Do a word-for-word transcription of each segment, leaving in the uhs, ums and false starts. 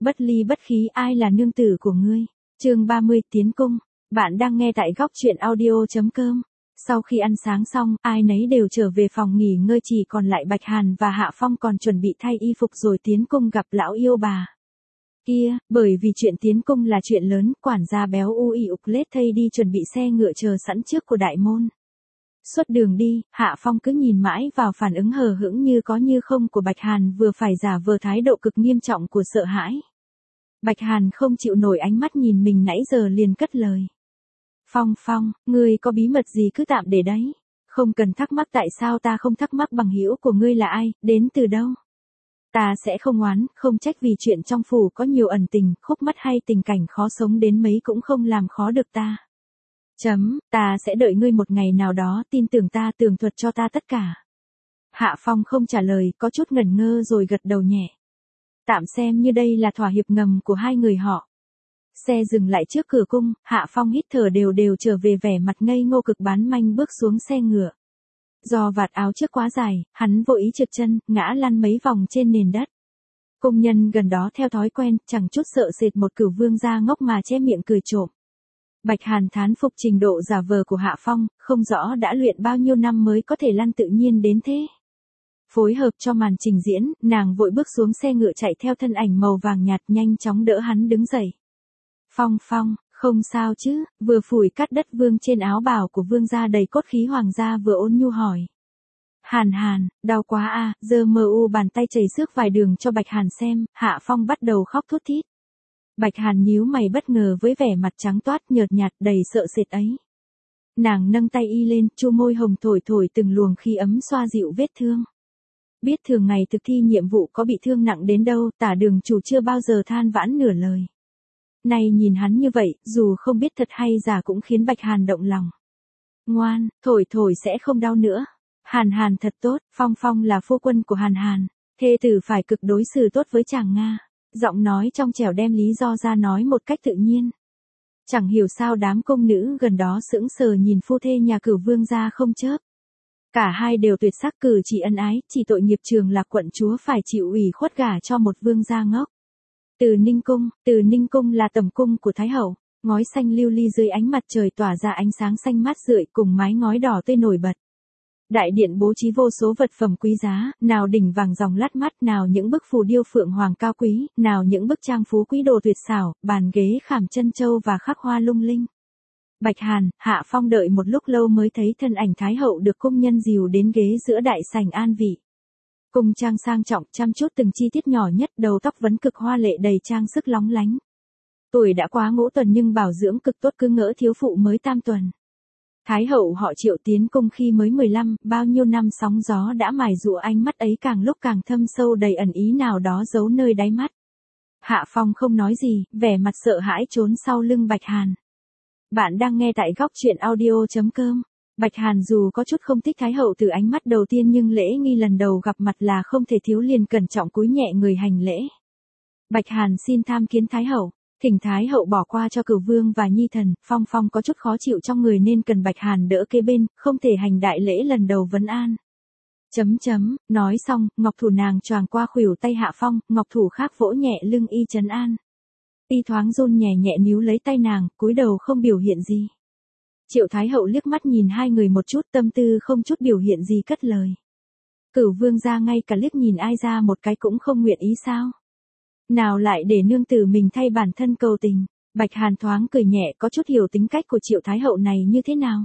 Bất ly bất khí, ai là nương tử của ngươi? Chương ba mươi, tiến cung. Bạn đang nghe tại góc truyện audio chấm com. Sau khi ăn sáng xong, ai nấy đều trở về phòng nghỉ ngơi, chỉ còn lại Bạch Hàn và Hạ Phong còn chuẩn bị thay y phục rồi tiến cung gặp lão yêu bà. Kia, bởi vì chuyện tiến cung là chuyện lớn, quản gia béo u y ục lết thây đi chuẩn bị xe ngựa chờ sẵn trước của đại môn. Suốt đường đi, Hạ Phong cứ nhìn mãi vào phản ứng hờ hững như có như không của Bạch Hàn, vừa phải giả vờ thái độ cực nghiêm trọng của sợ hãi. Bạch Hàn không chịu nổi ánh mắt nhìn mình nãy giờ liền cất lời. Phong Phong, ngươi có bí mật gì cứ tạm để đấy. Không cần thắc mắc tại sao ta không thắc mắc bằng hữu của ngươi là ai, đến từ đâu. Ta sẽ không oán, không trách vì chuyện trong phủ có nhiều ẩn tình, khúc mắc hay tình cảnh khó sống đến mấy cũng không làm khó được ta. Chấm, ta sẽ đợi ngươi một ngày nào đó, tin tưởng ta, tường thuật cho ta tất cả. Hạ Phong không trả lời, có chút ngẩn ngơ rồi gật đầu nhẹ. Tạm xem như đây là thỏa hiệp ngầm của hai người họ. Xe dừng lại trước cửa cung, Hạ Phong hít thở đều đều trở về vẻ mặt ngây ngô cực bán manh bước xuống xe ngựa. Do vạt áo trước quá dài, hắn vô ý trượt chân, ngã lăn mấy vòng trên nền đất. Công nhân gần đó theo thói quen, chẳng chút sợ sệt một cửu vương gia ngốc mà che miệng cười trộm. Bạch Hàn thán phục trình độ giả vờ của Hạ Phong, không rõ đã luyện bao nhiêu năm mới có thể lăn tự nhiên đến thế. Phối hợp cho màn trình diễn, nàng vội bước xuống xe ngựa chạy theo thân ảnh màu vàng nhạt nhanh chóng đỡ hắn đứng dậy. Phong Phong, không sao chứ, vừa phủi cát đất vương trên áo bào của vương gia đầy cốt khí hoàng gia vừa ôn nhu hỏi. Hàn Hàn, đau quá à, giờ mờ u bàn tay chảy xước vài đường cho Bạch Hàn xem, Hạ Phong bắt đầu khóc thút thít. Bạch Hàn nhíu mày bất ngờ với vẻ mặt trắng toát nhợt nhạt đầy sợ sệt ấy. Nàng nâng tay y lên, chu môi hồng thổi thổi từng luồng khí ấm xoa dịu vết thương. Biết thường ngày thực thi nhiệm vụ có bị thương nặng đến đâu, Tả Đường chủ chưa bao giờ than vãn nửa lời. Này nhìn hắn như vậy, dù không biết thật hay giả cũng khiến Bạch Hàn động lòng. Ngoan, thổi thổi sẽ không đau nữa. Hàn Hàn thật tốt, Phong Phong là phu quân của Hàn Hàn, thê tử phải cực đối xử tốt với chàng Nga. Giọng nói trong trẻo đem lý do ra nói một cách tự nhiên. Chẳng hiểu sao đám công nữ gần đó sững sờ nhìn phu thê nhà Cửu vương gia không chớp. Cả hai đều tuyệt sắc cử chỉ ân ái, chỉ tội nghiệp Trường Lạc quận chúa phải chịu ủy khuất gả cho một vương gia ngốc. Từ Ninh cung, Từ Ninh cung là tầm cung của Thái hậu, ngói xanh lưu ly dưới ánh mặt trời tỏa ra ánh sáng xanh mát rượi cùng mái ngói đỏ tươi nổi bật. Đại điện bố trí vô số vật phẩm quý giá, nào đỉnh vàng ròng lát mắt, nào những bức phù điêu phượng hoàng cao quý, nào những bức trang phú quý đồ tuyệt xảo, bàn ghế khảm chân châu và khắc hoa lung linh. Bạch Hàn, Hạ Phong đợi một lúc lâu mới thấy thân ảnh Thái hậu được cung nhân dìu đến ghế giữa đại sảnh an vị. Cung trang sang trọng, chăm chút từng chi tiết nhỏ nhất, đầu tóc vấn cực hoa lệ đầy trang sức lóng lánh. Tuổi đã quá ngũ tuần nhưng bảo dưỡng cực tốt, cứ ngỡ thiếu phụ mới tam tuần. Thái hậu họ Triệu tiến cung khi mới mười lăm, bao nhiêu năm sóng gió đã mài dũa ánh mắt ấy càng lúc càng thâm sâu đầy ẩn ý nào đó giấu nơi đáy mắt. Hạ Phong không nói gì, vẻ mặt sợ hãi trốn sau lưng Bạch Hàn. Bạn đang nghe tại góc truyện audio chấm com. Bạch Hàn dù có chút không thích Thái hậu từ ánh mắt đầu tiên nhưng lễ nghi lần đầu gặp mặt là không thể thiếu, liền cẩn trọng cúi nhẹ người hành lễ. Bạch Hàn xin tham kiến Thái hậu. Thỉnh Thái hậu bỏ qua cho Cửu vương và nhi thần. Phong Phong có chút khó chịu trong người nên cần Bạch Hàn đỡ kế bên, không thể hành đại lễ lần đầu vấn an. Chấm chấm, nói xong, ngọc thủ nàng choàng qua khuỷu tay Hạ Phong, ngọc thủ khác vỗ nhẹ lưng y trấn an. Y thoáng run nhẹ nhẹ níu lấy tay nàng, cúi đầu không biểu hiện gì. Triệu Thái hậu liếc mắt nhìn hai người một chút, tâm tư không chút biểu hiện gì cất lời. Cửu vương gia ngay cả liếc nhìn ai ra một cái cũng không nguyện ý sao? Nào lại để nương tử mình thay bản thân cầu tình. Bạch Hàn thoáng cười nhẹ, có chút hiểu tính cách của Triệu Thái hậu này như thế nào.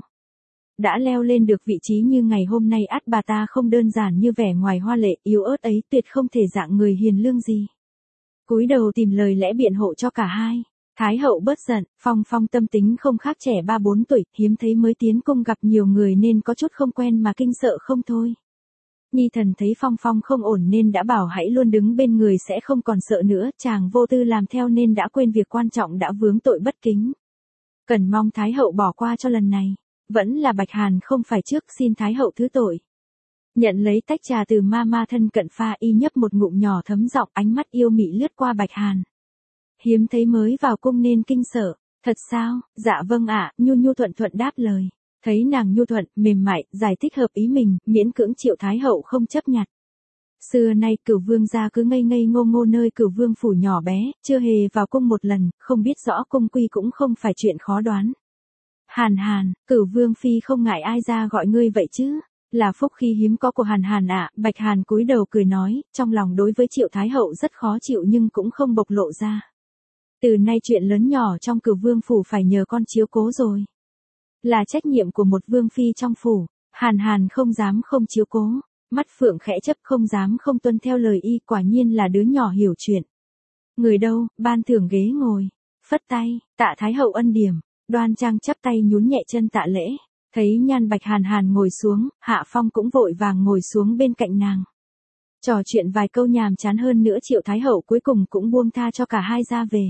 Đã leo lên được vị trí như ngày hôm nay, ắt bà ta không đơn giản như vẻ ngoài hoa lệ yếu ớt ấy, tuyệt không thể dạng người hiền lương gì. Cúi đầu tìm lời lẽ biện hộ cho cả hai. Thái hậu bớt giận, Phong Phong tâm tính không khác trẻ ba bốn tuổi, hiếm thấy mới tiến cung gặp nhiều người nên có chút không quen mà kinh sợ không thôi. Nhi thần thấy Phong Phong không ổn nên đã bảo hãy luôn đứng bên người sẽ không còn sợ nữa, chàng vô tư làm theo nên đã quên việc quan trọng, đã vướng tội bất kính. Cần mong Thái hậu bỏ qua cho lần này. Vẫn là Bạch Hàn không phải trước, xin Thái hậu thứ tội. Nhận lấy tách trà từ ma ma thân cận pha, y nhấp một ngụm nhỏ thấm giọng, ánh mắt yêu mị lướt qua Bạch Hàn. Hiếm thấy mới vào cung nên kinh sợ. Thật sao? Dạ vâng ạ, nhu nhu thuận thuận đáp lời. Thấy nàng nhu thuận, mềm mại, giải thích hợp ý mình, miễn cưỡng Triệu Thái hậu không chấp nhặt. Xưa nay Cửu Vương gia cứ ngây ngây ngô ngô nơi Cửu Vương phủ nhỏ bé, chưa hề vào cung một lần, không biết rõ cung quy cũng không phải chuyện khó đoán. Hàn Hàn, Cửu Vương phi không ngại ai ra gọi ngươi vậy chứ? Là phúc khi hiếm có của Hàn Hàn ạ. Bạch Hàn cúi đầu cười nói, trong lòng đối với Triệu Thái hậu rất khó chịu nhưng cũng không bộc lộ ra. Từ nay chuyện lớn nhỏ trong Cửu Vương phủ phải nhờ con chiếu cố rồi. Là trách nhiệm của một vương phi trong phủ. Hàn Hàn không dám không chiếu cố. Mắt phượng khẽ chấp, không dám không tuân theo lời y, quả nhiên là đứa nhỏ hiểu chuyện. Người đâu, ban thưởng ghế ngồi. Phất tay, tạ Thái hậu ân điểm. Đoan Trang chắp tay nhún nhẹ chân tạ lễ. Thấy Nhan Bạch Hàn Hàn ngồi xuống, Hạ Phong cũng vội vàng ngồi xuống bên cạnh nàng. Trò chuyện vài câu nhàm chán hơn nữa, Triệu Thái hậu cuối cùng cũng buông tha cho cả hai ra về.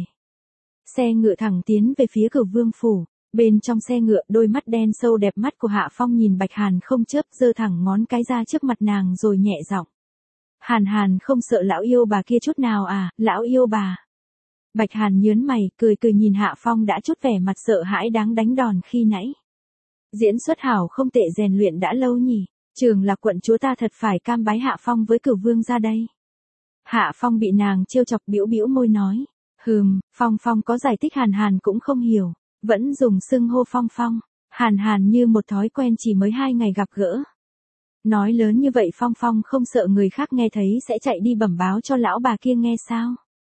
Xe ngựa thẳng tiến về phía Cửu Vương phủ. Bên trong xe ngựa, đôi mắt đen sâu đẹp mắt của Hạ Phong nhìn Bạch Hàn không chớp, giơ thẳng ngón cái ra trước mặt nàng rồi nhẹ giọng. Hàn Hàn không sợ lão yêu bà kia chút nào à, lão yêu bà. Bạch Hàn nhớn mày, cười cười nhìn Hạ Phong đã chút vẻ mặt sợ hãi đáng đánh đòn khi nãy. Diễn xuất hảo không tệ, rèn luyện đã lâu nhỉ, Trường Lạc quận chúa ta thật phải cam bái Hạ Phong với Cửu Vương ra đây. Hạ Phong bị nàng trêu chọc bĩu bĩu môi nói, hừm, Phong Phong có giải thích. Hàn Hàn cũng không hiểu, vẫn dùng xưng hô Phong Phong. Hàn Hàn như một thói quen, chỉ mới hai ngày gặp gỡ. Nói lớn như vậy Phong Phong không sợ người khác nghe thấy sẽ chạy đi bẩm báo cho lão bà kia nghe sao?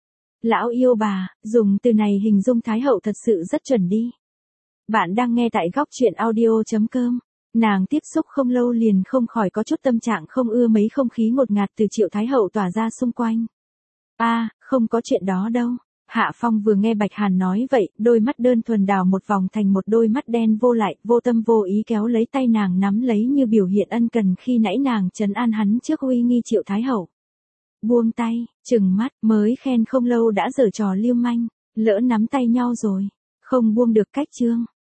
Lão yêu bà, dùng từ này hình dung Thái hậu thật sự rất chuẩn đi. Bạn đang nghe tại góc truyện audio chấm com. Nàng tiếp xúc không lâu liền không khỏi có chút tâm trạng không ưa mấy không khí ngột ngạt từ Triệu Thái hậu tỏa ra xung quanh. A, à, không có chuyện đó đâu. Hạ Phong vừa nghe Bạch Hàn nói vậy, đôi mắt đơn thuần đào một vòng thành một đôi mắt đen vô lại, vô tâm vô ý kéo lấy tay nàng nắm lấy như biểu hiện ân cần khi nãy nàng trấn an hắn trước uy nghi Triệu Thái hậu. Buông tay, trừng mắt, mới khen không lâu đã giở trò liêu manh, lỡ nắm tay nhau rồi, không buông được cách chương.